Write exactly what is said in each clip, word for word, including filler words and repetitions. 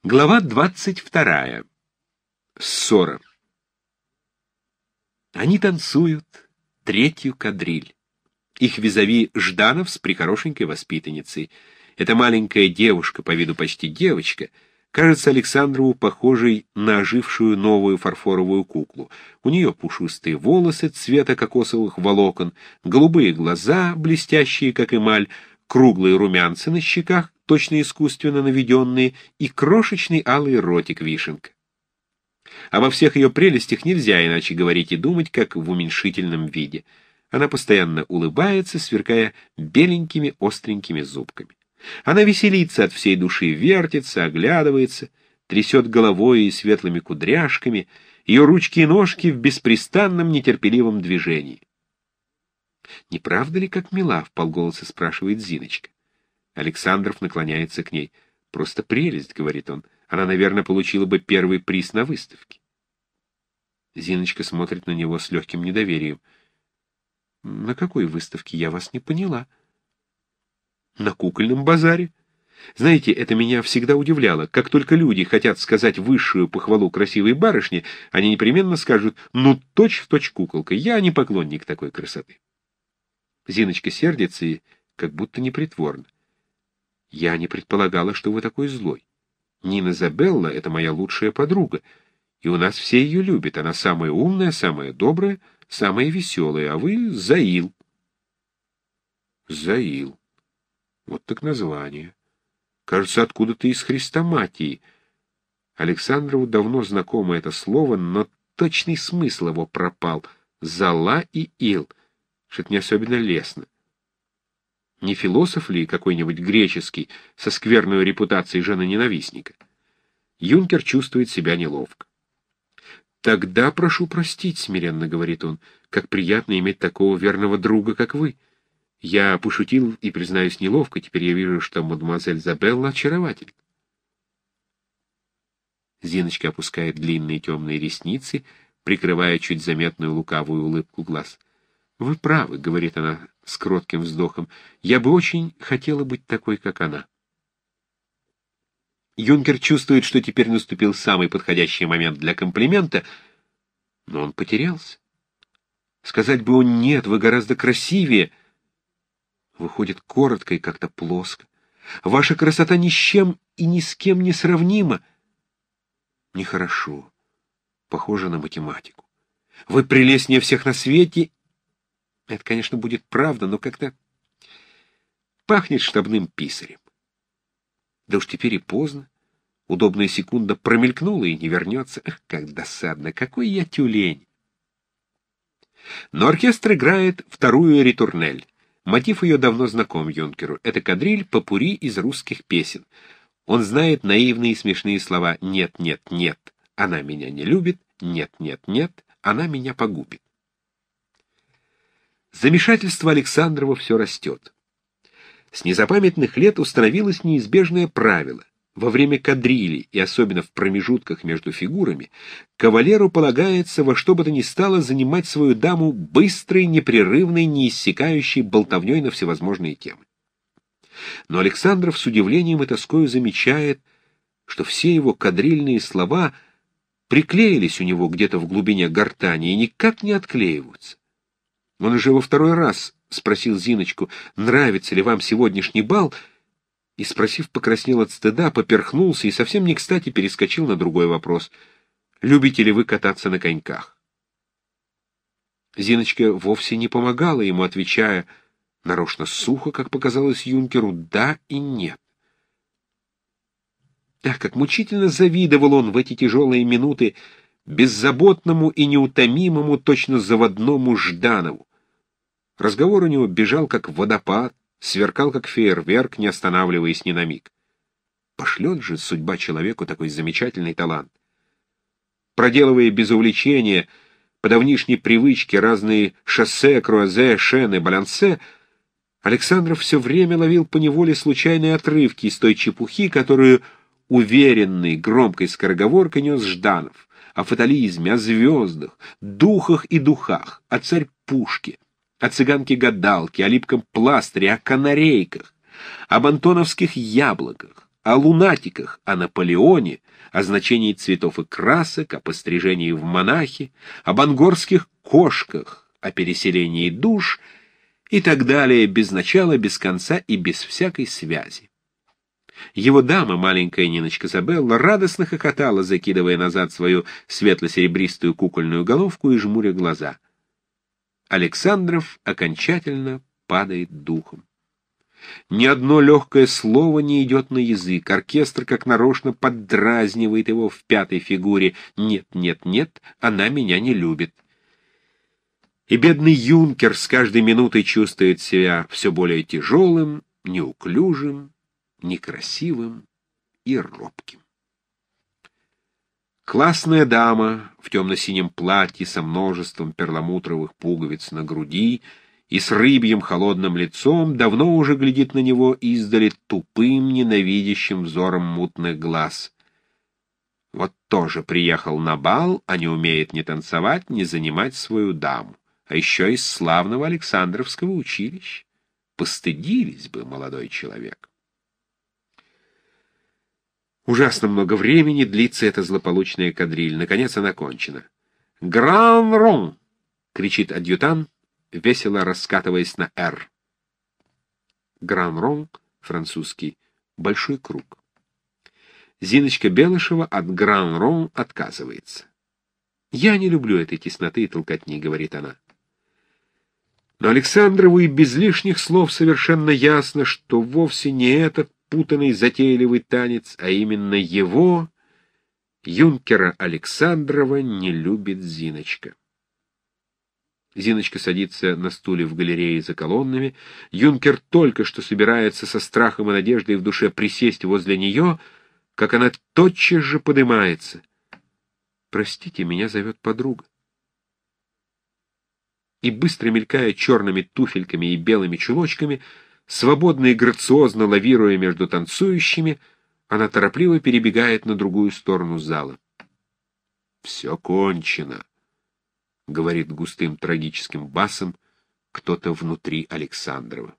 Глава двадцать вторая. Ссора. Они танцуют третью кадриль. Их визави Жданов с прихорошенькой воспитанницей. Эта маленькая девушка, по виду почти девочка, кажется Александрову похожей на ожившую новую фарфоровую куклу. У нее пушистые волосы цвета кокосовых волокон, голубые глаза, блестящие, как эмаль, круглые румянцы на щеках, точно искусственно наведенные, и крошечный алый ротик-вишенка. Обо всех ее прелестях нельзя иначе говорить и думать, как в уменьшительном виде. Она постоянно улыбается, сверкая беленькими остренькими зубками. Она веселится от всей души, вертится, оглядывается, трясет головой и светлыми кудряшками, ее ручки и ножки в беспрестанном нетерпеливом движении. «Не правда ли, как мила?» — вполголоса спрашивает Зиночка. Александров наклоняется к ней. «Просто прелесть», — говорит он. «Она, наверное, получила бы первый приз на выставке». Зиночка смотрит на него с легким недоверием. «На какой выставке? Я вас не поняла». «На кукольном базаре. Знаете, это меня всегда удивляло. Как только люди хотят сказать высшую похвалу красивой барышне, они непременно скажут: «Ну, точь-в-точь куколка, я не поклонник такой красоты». Зиночка сердится и как будто непритворно. «Я не предполагала, что вы такой злой. Нина Забелла — это моя лучшая подруга, и у нас все ее любят. Она самая умная, самая добрая, самая веселая, а вы — Заил». «Заил. Вот так название. Кажется, откуда-то из хрестоматии». Александрову давно знакомо это слово, но точный смысл его пропал. Зала и ил. Что-то не особенно лестно. Не философ ли какой-нибудь греческий со скверной репутацией женоненавистника? Юнкер чувствует себя неловко. «Тогда прошу простить», — смиренно говорит он, — «как приятно иметь такого верного друга, как вы. Я пошутил и, признаюсь, неловко, теперь я вижу, что мадемуазель Забелла очаровательна». Зиночка опускает длинные темные ресницы, прикрывая чуть заметную лукавую улыбку глаз. «Вы правы», — говорит она с кротким вздохом, — «я бы очень хотела быть такой, как она». Юнкер чувствует, что теперь наступил самый подходящий момент для комплимента, но он потерялся. Сказать бы он: «Нет, вы гораздо красивее», выходит коротко и как-то плоско. «Ваша красота ни с чем и ни с кем не сравнима». Нехорошо. Похоже на математику. «Вы прелестнее всех на свете». Это, конечно, будет правда, но как-то пахнет штабным писарем. Да уж теперь и поздно. Удобная секунда промелькнула и не вернется. Ах, как досадно! Какой я тюлень! Но оркестр играет вторую ритурнель. Мотив ее давно знаком Юнкеру. Это кадриль попурри из русских песен. Он знает наивные и смешные слова: «Нет, нет, нет, она меня не любит», «Нет, нет, нет, она меня погубит». Замешательство Александрова все растет. С незапамятных лет установилось неизбежное правило. Во время кадрили, и особенно в промежутках между фигурами, кавалеру полагается во что бы то ни стало занимать свою даму быстрой, непрерывной, неиссякающей болтовней на всевозможные темы. Но Александров с удивлением и тоскою замечает, что все его кадрильные слова приклеились у него где-то в глубине гортани и никак не отклеиваются. Он уже во второй раз спросил Зиночку: «Нравится ли вам сегодняшний бал?» И, спросив, покраснел от стыда, поперхнулся и совсем не кстати перескочил на другой вопрос: «Любите ли вы кататься на коньках?» Зиночка вовсе не помогала ему, отвечая нарочно сухо, как показалось Юнкеру, «да» и «нет». Ах, как мучительно завидовал он в эти тяжелые минуты беззаботному и неутомимому, точно заводному Жданову. Разговор у него бежал, как водопад, сверкал, как фейерверк, не останавливаясь ни на миг. Пошлет же судьба человеку такой замечательный талант. Проделывая без увлечения, по давнишней привычке, разные шоссе, круазе, шены, балансе, Александров все время ловил поневоле случайные отрывки из той чепухи, которую уверенной, громкой скороговоркой нес Жданов, о фатализме, о звездах, духах и духах, о царь-пушке, о цыганке-гадалке, о липком пластыре, о канарейках, об антоновских яблоках, о лунатиках, о Наполеоне, о значении цветов и красок, о пострижении в монахи, об ангорских кошках, о переселении душ и так далее, без начала, без конца и без всякой связи. Его дама, маленькая Ниночка Забелла, радостно хохотала, закидывая назад свою светло-серебристую кукольную головку и жмуря глаза. Александров окончательно падает духом. Ни одно легкое слово не идет на язык, оркестр как нарочно поддразнивает его в пятой фигуре «нет, нет, нет, она меня не любит». И бедный юнкер с каждой минутой чувствует себя все более тяжелым, неуклюжим, некрасивым и робким. Классная дама в темно-синем платье со множеством перламутровых пуговиц на груди и с рыбьим холодным лицом давно уже глядит на него издали тупым, ненавидящим взором мутных глаз. Вот тоже приехал на бал, а не умеет ни танцевать, ни занимать свою даму, а еще из славного Александровского училища. Постыдились бы, молодой человек. Ужасно много времени длится эта злополучная кадриль. Наконец она кончена. «Гран-рон!» — кричит адъютант, весело раскатываясь на «Р». Гран-рон, французский, большой круг. Зиночка Белышева от гран-рон отказывается. «Я не люблю этой тесноты и толкотни», — говорит она. Но Александрову и без лишних слов совершенно ясно, что вовсе не этот путанный затейливый танец, а именно его, юнкера Александрова, не любит Зиночка. Зиночка садится на стуле в галерее за колоннами. Юнкер только что собирается со страхом и надеждой в душе присесть возле нее, как она тотчас же подымается. «Простите, меня зовет подруга». И, быстро мелькая черными туфельками и белыми чулочками, свободно и грациозно лавируя между танцующими, она торопливо перебегает на другую сторону зала. «Все кончено», — говорит густым трагическим басом кто-то внутри Александрова.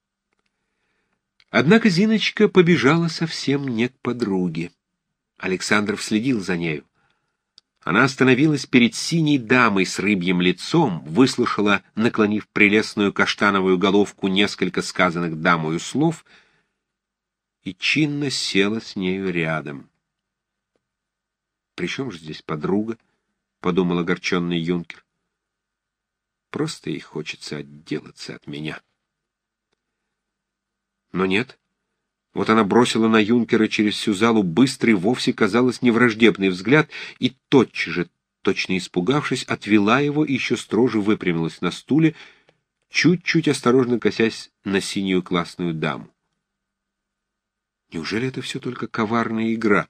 Однако Зиночка побежала совсем не к подруге. Александров следил за нею. Она остановилась перед синей дамой с рыбьим лицом, выслушала, наклонив прелестную каштановую головку, несколько сказанных дамою слов и чинно села с нею рядом. «При чем же здесь подруга?» — подумал огорченный юнкер. «Просто ей хочется отделаться от меня». Но нет. Вот она бросила на юнкера через всю залу быстрый, вовсе, казалось, невраждебный взгляд и тотчас же, точно испугавшись, отвела его и еще строже выпрямилась на стуле, чуть-чуть осторожно косясь на синюю классную даму. Неужели это все только коварная игра?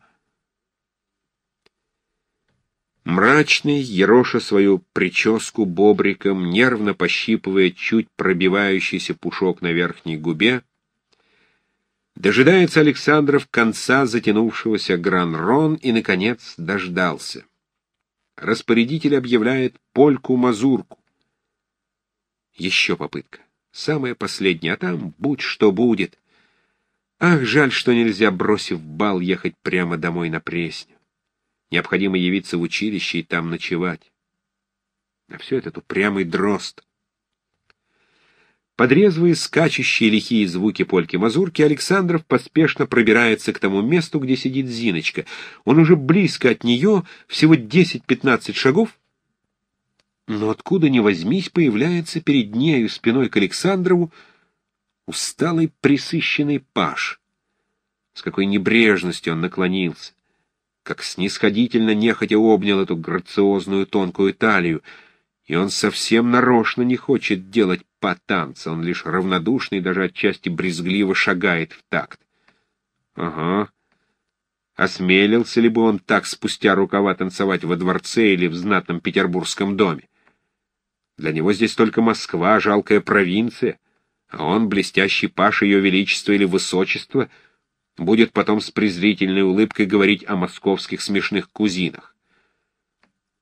Мрачный, ероша свою прическу бобриком, нервно пощипывая чуть пробивающийся пушок на верхней губе, дожидается Александров конца затянувшегося гран-рон и, наконец, дождался. Распорядитель объявляет польку-мазурку. Еще попытка. Самая последняя, а там будь что будет. Ах, жаль, что нельзя, бросив бал, ехать прямо домой на Пресню. Необходимо явиться в училище и там ночевать. А все этот упрямый дрозд. Под резвые, скачущие лихие звуки польки-мазурки Александров поспешно пробирается к тому месту, где сидит Зиночка. Он уже близко от нее, всего десять-пятнадцать шагов, но откуда ни возьмись появляется перед нею спиной к Александрову усталый пресыщенный паж. С какой небрежностью он наклонился, как снисходительно нехотя обнял эту грациозную тонкую талию, и он совсем нарочно не хочет делать по танцу, он лишь равнодушный, даже отчасти брезгливо шагает в такт. Ага. Осмелился ли бы он так спустя рукава танцевать во дворце или в знатном петербургском доме? Для него здесь только Москва, жалкая провинция, а он, блестящий паж Ее Величества или Высочества, будет потом с презрительной улыбкой говорить о московских смешных кузинах.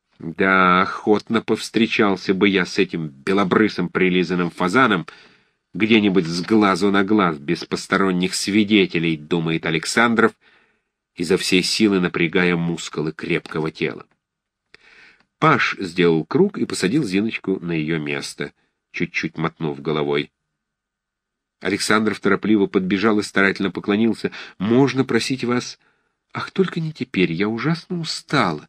Да, охотно повстречался бы я с этим белобрысым прилизанным фазаном, где-нибудь с глазу на глаз, без посторонних свидетелей, думает Александров, изо всей силы напрягая мускулы крепкого тела. Паж сделал круг и посадил Зиночку на ее место, чуть-чуть мотнув головой. Александров торопливо подбежал и старательно поклонился. «Можно просить вас...» «Ах, только не теперь, я ужасно устала».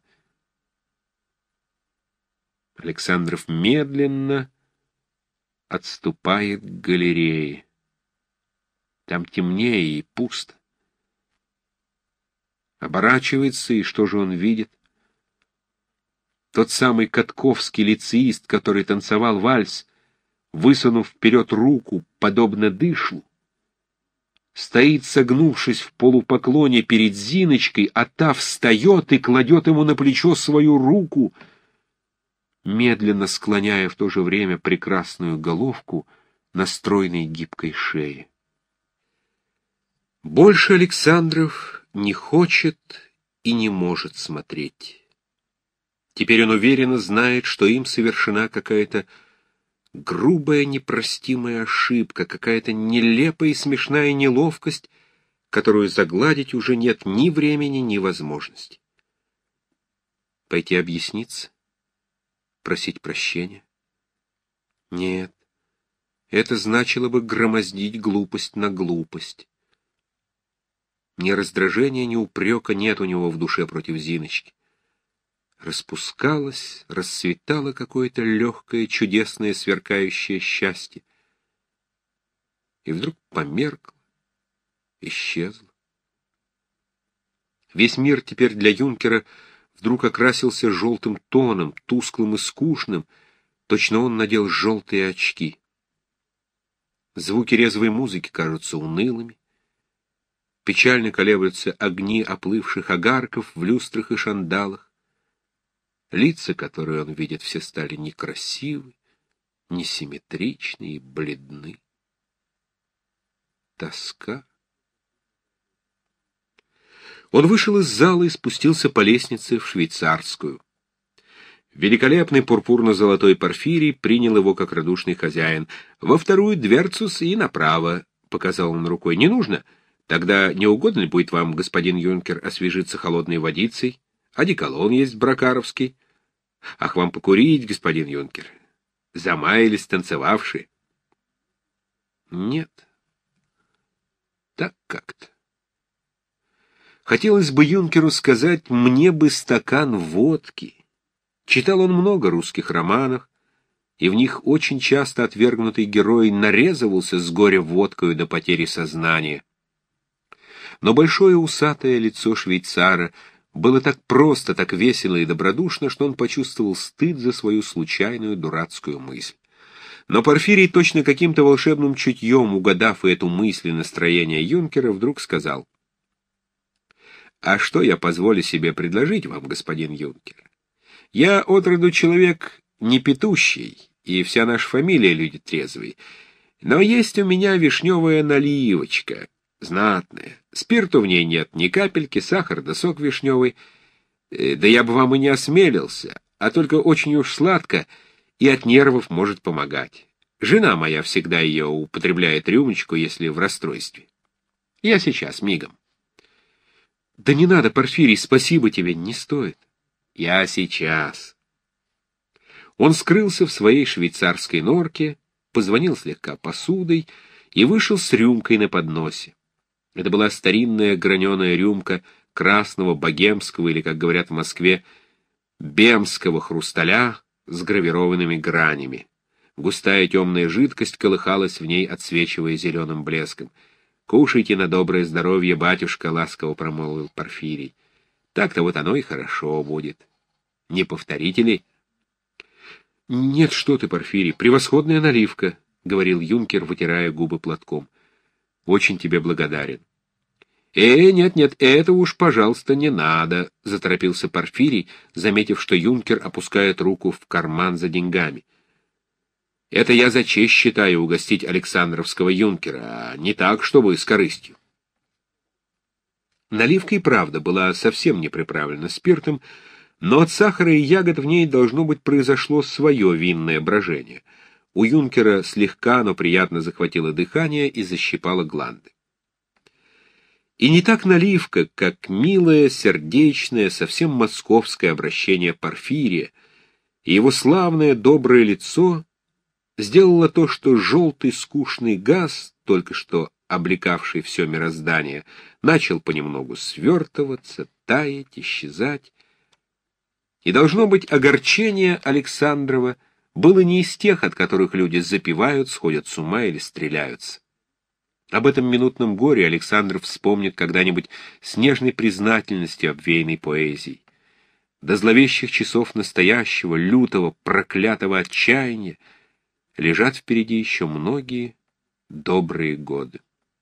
Александров медленно отступает к галерее. Там темнее и пусто. Оборачивается, и что же он видит? Тот самый Катковский лицеист, который танцевал вальс, высунув вперед руку, подобно дышлу, стоит, согнувшись в полупоклоне перед Зиночкой, а та встает и кладет ему на плечо свою руку, медленно склоняя в то же время прекрасную головку на стройной гибкой шее. Больше Александров не хочет и не может смотреть. Теперь он уверенно знает, что им совершена какая-то грубая непростимая ошибка, какая-то нелепая и смешная неловкость, которую загладить уже нет ни времени, ни возможности. Пойти объясниться? Просить прощения? Нет, это значило бы громоздить глупость на глупость. Ни раздражения, ни упрека нет у него в душе против Зиночки. Распускалось, расцветало какое-то легкое, чудесное, сверкающее счастье. И вдруг померкло, исчезло. Весь мир теперь для юнкера вдруг окрасился желтым тоном, тусклым и скучным, точно он надел желтые очки. Звуки резвой музыки кажутся унылыми. Печально колеблются огни оплывших огарков в люстрах и шандалах. Лица, которые он видит, все стали некрасивы, несимметричны и бледны. Тоска. Он вышел из зала и спустился по лестнице в швейцарскую. Великолепный пурпурно-золотой Порфирий принял его как радушный хозяин. «Во вторую дверцу и направо», — показал он рукой. «Не нужно? Тогда не угодно ли будет вам, господин юнкер, освежиться холодной водицей? Одеколон есть бракаровский. Ах, вам покурить, господин юнкер? Замаялись танцевавшие?» «Нет, так как-то. Хотелось бы юнкеру сказать, мне бы стакан водки». Читал он много русских романов, и в них очень часто отвергнутый герой нарезывался с горя водкою до потери сознания. Но большое усатое лицо швейцара было так просто, так весело и добродушно, что он почувствовал стыд за свою случайную дурацкую мысль. Но Порфирий, точно каким-то волшебным чутьем угадав эту мысль и настроение юнкера, вдруг сказал: «А что я позволю себе предложить вам, господин юнкер? Я отроду человек не петущий, и вся наша фамилия люди трезвые, но есть у меня вишневая наливочка, знатная. Спирту в ней нет ни капельки, сахар да сок вишневый. Да я бы вам и не осмелился, а только очень уж сладко и от нервов может помогать. Жена моя всегда ее употребляет рюмочку, если в расстройстве. Я сейчас, мигом». «Да не надо, Порфирий, спасибо тебе, не стоит». «Я сейчас». Он скрылся в своей швейцарской норке, позвонил слегка посудой и вышел с рюмкой на подносе. Это была старинная граненая рюмка красного богемского, или, как говорят в Москве, бемского хрусталя с гравированными гранями. Густая темная жидкость колыхалась в ней, отсвечивая зеленым блеском. «Кушайте на доброе здоровье, батюшка», — ласково промолвил Порфирий. «Так-то вот оно и хорошо будет. Не повторите ли?» «Нет, что ты, Порфирий, превосходная наливка», — говорил юнкер, вытирая губы платком. «Очень тебе благодарен». «Э, нет-нет, это уж, пожалуйста, не надо», — заторопился Порфирий, заметив, что юнкер опускает руку в карман за деньгами. «Это я за честь считаю угостить Александровского юнкера, а не так, чтобы с корыстью». Наливка и правда была совсем не приправлена спиртом, но от сахара и ягод в ней, должно быть, произошло свое винное брожение. У юнкера слегка, но приятно захватило дыхание и защипало гланды. И не так наливка, как милое, сердечное, совсем московское обращение Порфирия, и его славное доброе лицо сделало то, что желтый скучный газ, только что облекавший все мироздание, начал понемногу свертываться, таять, исчезать. И, должно быть, огорчение Александрова было не из тех, от которых люди запивают, сходят с ума или стреляются. Об этом минутном горе Александр вспомнит когда-нибудь с нежной признательностью обвеянной поэзией. До зловещих часов настоящего, лютого, проклятого отчаяния лежат впереди еще многие добрые годы.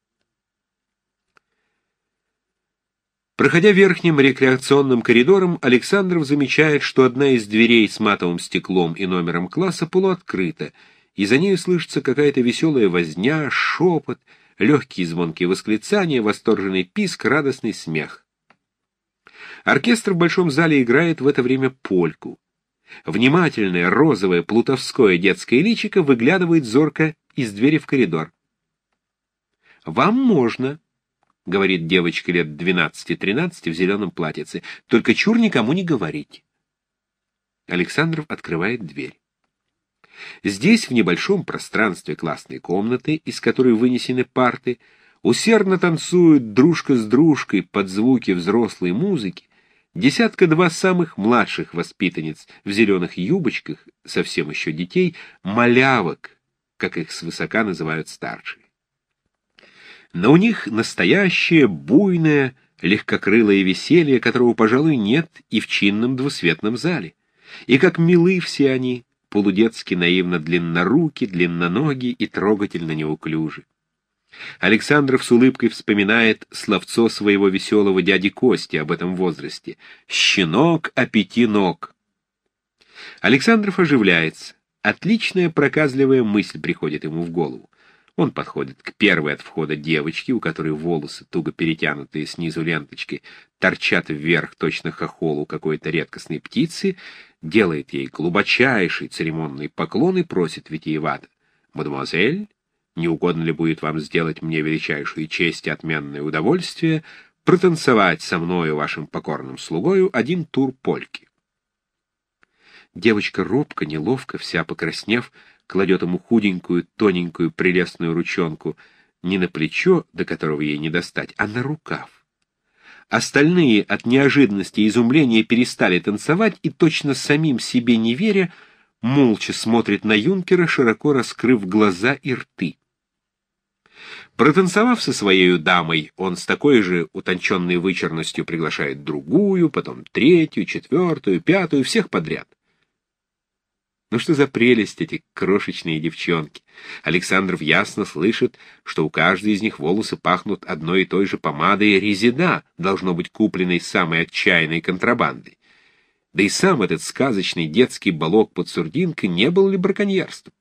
Проходя верхним рекреационным коридором, Александров замечает, что одна из дверей с матовым стеклом и номером класса полуоткрыта, и за нею слышится какая-то веселая возня, шепот, легкие звонкие восклицания, восторженный писк, радостный смех. Оркестр в большом зале играет в это время польку. Внимательное, розовое, плутовское детское личико выглядывает зорко из двери в коридор. «Вам можно», — говорит девочка лет двенадцати-тринадцати в зеленом платьице, — «только чур никому не говорить». Александров открывает дверь. Здесь, в небольшом пространстве классной комнаты, из которой вынесены парты, усердно танцуют дружка с дружкой под звуки взрослой музыки десятка-два самых младших воспитанниц в зеленых юбочках, совсем еще детей, малявок, как их свысока называют старшие. Но у них настоящее, буйное, легкокрылое веселье, которого, пожалуй, нет и в чинном двусветном зале. И как милы все они, полудетски наивно длинноруки, длинноноги и трогательно неуклюжи. Александров с улыбкой вспоминает словцо своего веселого дяди Кости об этом возрасте: «Щенок о пяти ног». Александров оживляется. Отличная проказливая мысль приходит ему в голову. Он подходит к первой от входа девочке, у которой волосы, туго перетянутые снизу ленточкой, торчат вверх точно хохол у какой-то редкостной птицы, делает ей глубочайший церемонный поклон и просит витиевато: «Мадемуазель, не угодно ли будет вам сделать мне величайшую честь и отменное удовольствие протанцевать со мною, вашим покорным слугою, один тур польки?» Девочка робко, неловко, вся покраснев, кладет ему худенькую, тоненькую, прелестную ручонку не на плечо, до которого ей не достать, а на рукав. Остальные от неожиданности и изумления перестали танцевать и, точно самим себе не веря, молча смотрят на юнкера, широко раскрыв глаза и рты. Протанцевав со своей дамой, он с такой же утонченной вычурностью приглашает другую, потом третью, четвертую, пятую, всех подряд. Ну что за прелесть эти крошечные девчонки! Александров ясно слышит, что у каждой из них волосы пахнут одной и той же помадой резида, должно быть купленной самой отчаянной контрабандой. Да и сам этот сказочный детский балок под сурдинкой не был ли браконьерством?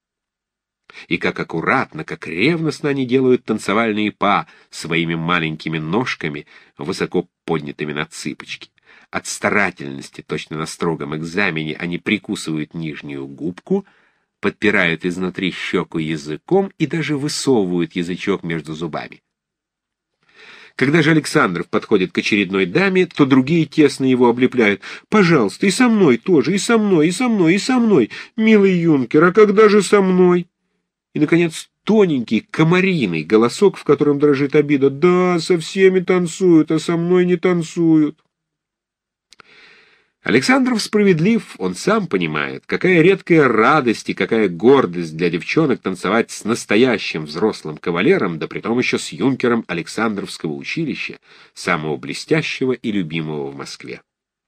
И как аккуратно, как ревностно они делают танцевальные па своими маленькими ножками, высоко поднятыми на цыпочки. От старательности, точно на строгом экзамене, они прикусывают нижнюю губку, подпирают изнутри щеку языком и даже высовывают язычок между зубами. Когда же Александров подходит к очередной даме, то другие тесно его облепляют. «Пожалуйста, и со мной тоже, и со мной, и со мной, и со мной, милый юнкер, а когда же со мной?» И, наконец, тоненький, комариный голосок, в котором дрожит обида: «Да, со всеми танцуют, а со мной не танцуют». Александров справедлив, он сам понимает, какая редкая радость и какая гордость для девчонок танцевать с настоящим взрослым кавалером, да притом еще с юнкером Александровского училища, самого блестящего и любимого в Москве.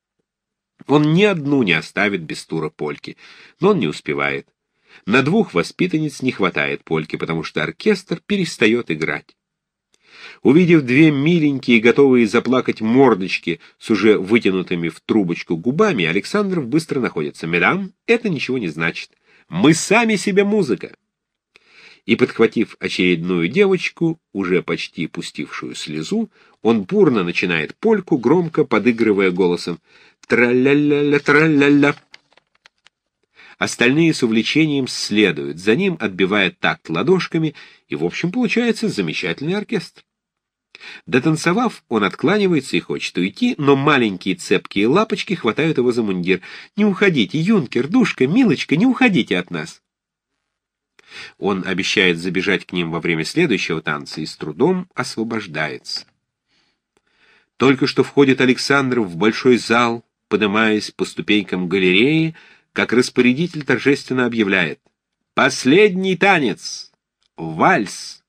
Он ни одну не оставит без тура польки, но он не успевает. На двух воспитанниц не хватает польки, потому что оркестр перестает играть. Увидев две миленькие, готовые заплакать мордочки с уже вытянутыми в трубочку губами, Александров быстро находится. «Медам, это ничего не значит. Мы сами себе музыка». И, подхватив очередную девочку, уже почти пустившую слезу, он бурно начинает польку, громко подыгрывая голосом: «Тра-ля-ля-ля, тра-ля-ля». Остальные с увлечением следуют за ним, отбивая такт ладошками, и, в общем, получается замечательный оркестр. Дотанцевав, он откланивается и хочет уйти, но маленькие цепкие лапочки хватают его за мундир. «Не уходите, юнкер, душка, милочка, не уходите от нас!» Он обещает забежать к ним во время следующего танца и с трудом освобождается. Только что входит Александров в большой зал, поднимаясь по ступенькам галереи, как распорядитель торжественно объявляет: «Последний танец! Вальс!»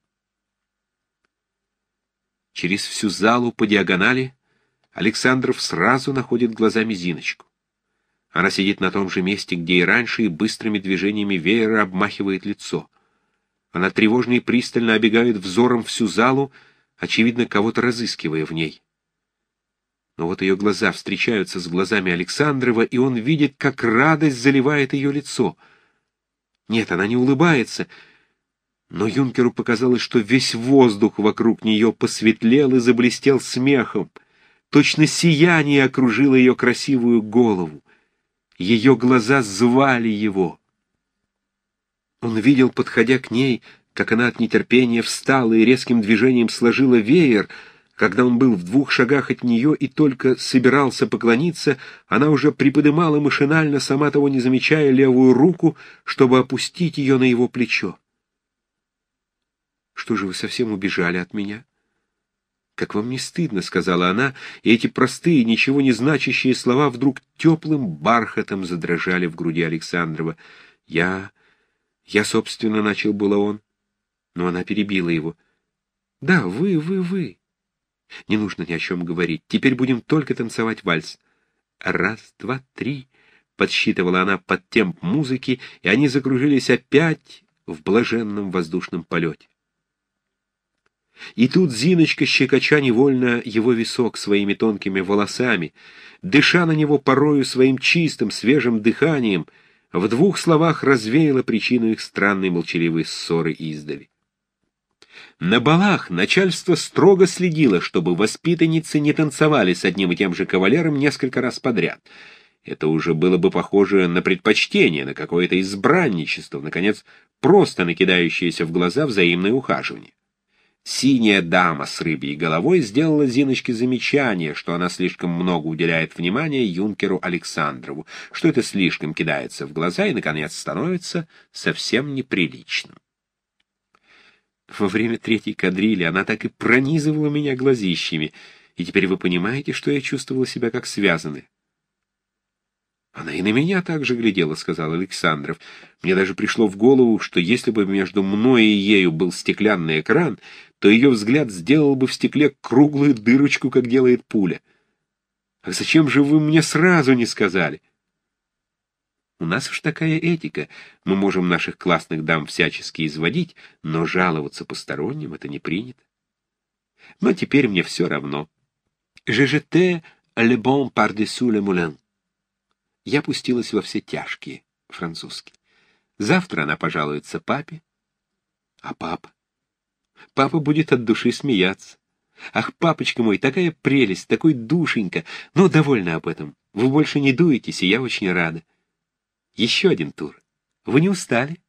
Через всю залу по диагонали Александров сразу находит глазами Зиночку. Она сидит на том же месте, где и раньше, и быстрыми движениями веера обмахивает лицо. Она тревожно и пристально обегает взором всю залу, очевидно, кого-то разыскивая в ней. Но вот ее глаза встречаются с глазами Александрова, и он видит, как радость заливает ее лицо. Нет, она не улыбается, но юнкеру показалось, что весь воздух вокруг нее посветлел и заблестел смехом. Точно сияние окружило ее красивую голову. Ее глаза звали его. Он видел, подходя к ней, как она от нетерпения встала и резким движением сложила веер. Когда он был в двух шагах от нее и только собирался поклониться, она уже приподымала машинально, сама того не замечая, левую руку, чтобы опустить ее на его плечо. «Что же вы совсем убежали от меня? Как вам не стыдно?» — сказала она, и эти простые, ничего не значащие слова вдруг теплым бархатом задрожали в груди Александрова. «Я... я, собственно, начал было он». Но она перебила его. «Да, вы, вы, вы. Не нужно ни о чем говорить. Теперь будем только танцевать вальс». «Раз, два, три», — подсчитывала она под темп музыки, и они закружились опять в блаженном воздушном полете. И тут Зиночка, щекоча невольно его висок своими тонкими волосами, дыша на него порою своим чистым, свежим дыханием, в двух словах развеяла причину их странной молчаливой ссоры издали. На балах начальство строго следило, чтобы воспитанницы не танцевали с одним и тем же кавалером несколько раз подряд. Это уже было бы похоже на предпочтение, на какое-то избранничество, наконец, просто накидающееся в глаза взаимное ухаживание. Синяя дама с рыбьей головой сделала Зиночке замечание, что она слишком много уделяет внимания юнкеру Александрову, что это слишком кидается в глаза и, наконец, становится совсем неприличным. Во время третьей кадрили она так и пронизывала меня глазищами, и теперь вы понимаете, что я чувствовала себя как связанная. «Она и на меня так же глядела», — сказал Александров. «Мне даже пришло в голову, что если бы между мной и ею был стеклянный экран, то ее взгляд сделал бы в стекле круглую дырочку, как делает пуля. А зачем же вы мне сразу не сказали?» «У нас уж такая этика. Мы можем наших классных дам всячески изводить, но жаловаться посторонним — это не принято. Но теперь мне все равно. Je jetais le bon par-dessous le moulin». Я пустилась во все тяжкие, французский. Завтра она пожалуется папе. А папа? Папа будет от души смеяться. Ах, папочка мой, такая прелесть, такой душенька. Ну, довольно об этом. Вы больше не дуетесь, и я очень рада. Еще один тур. Вы не устали?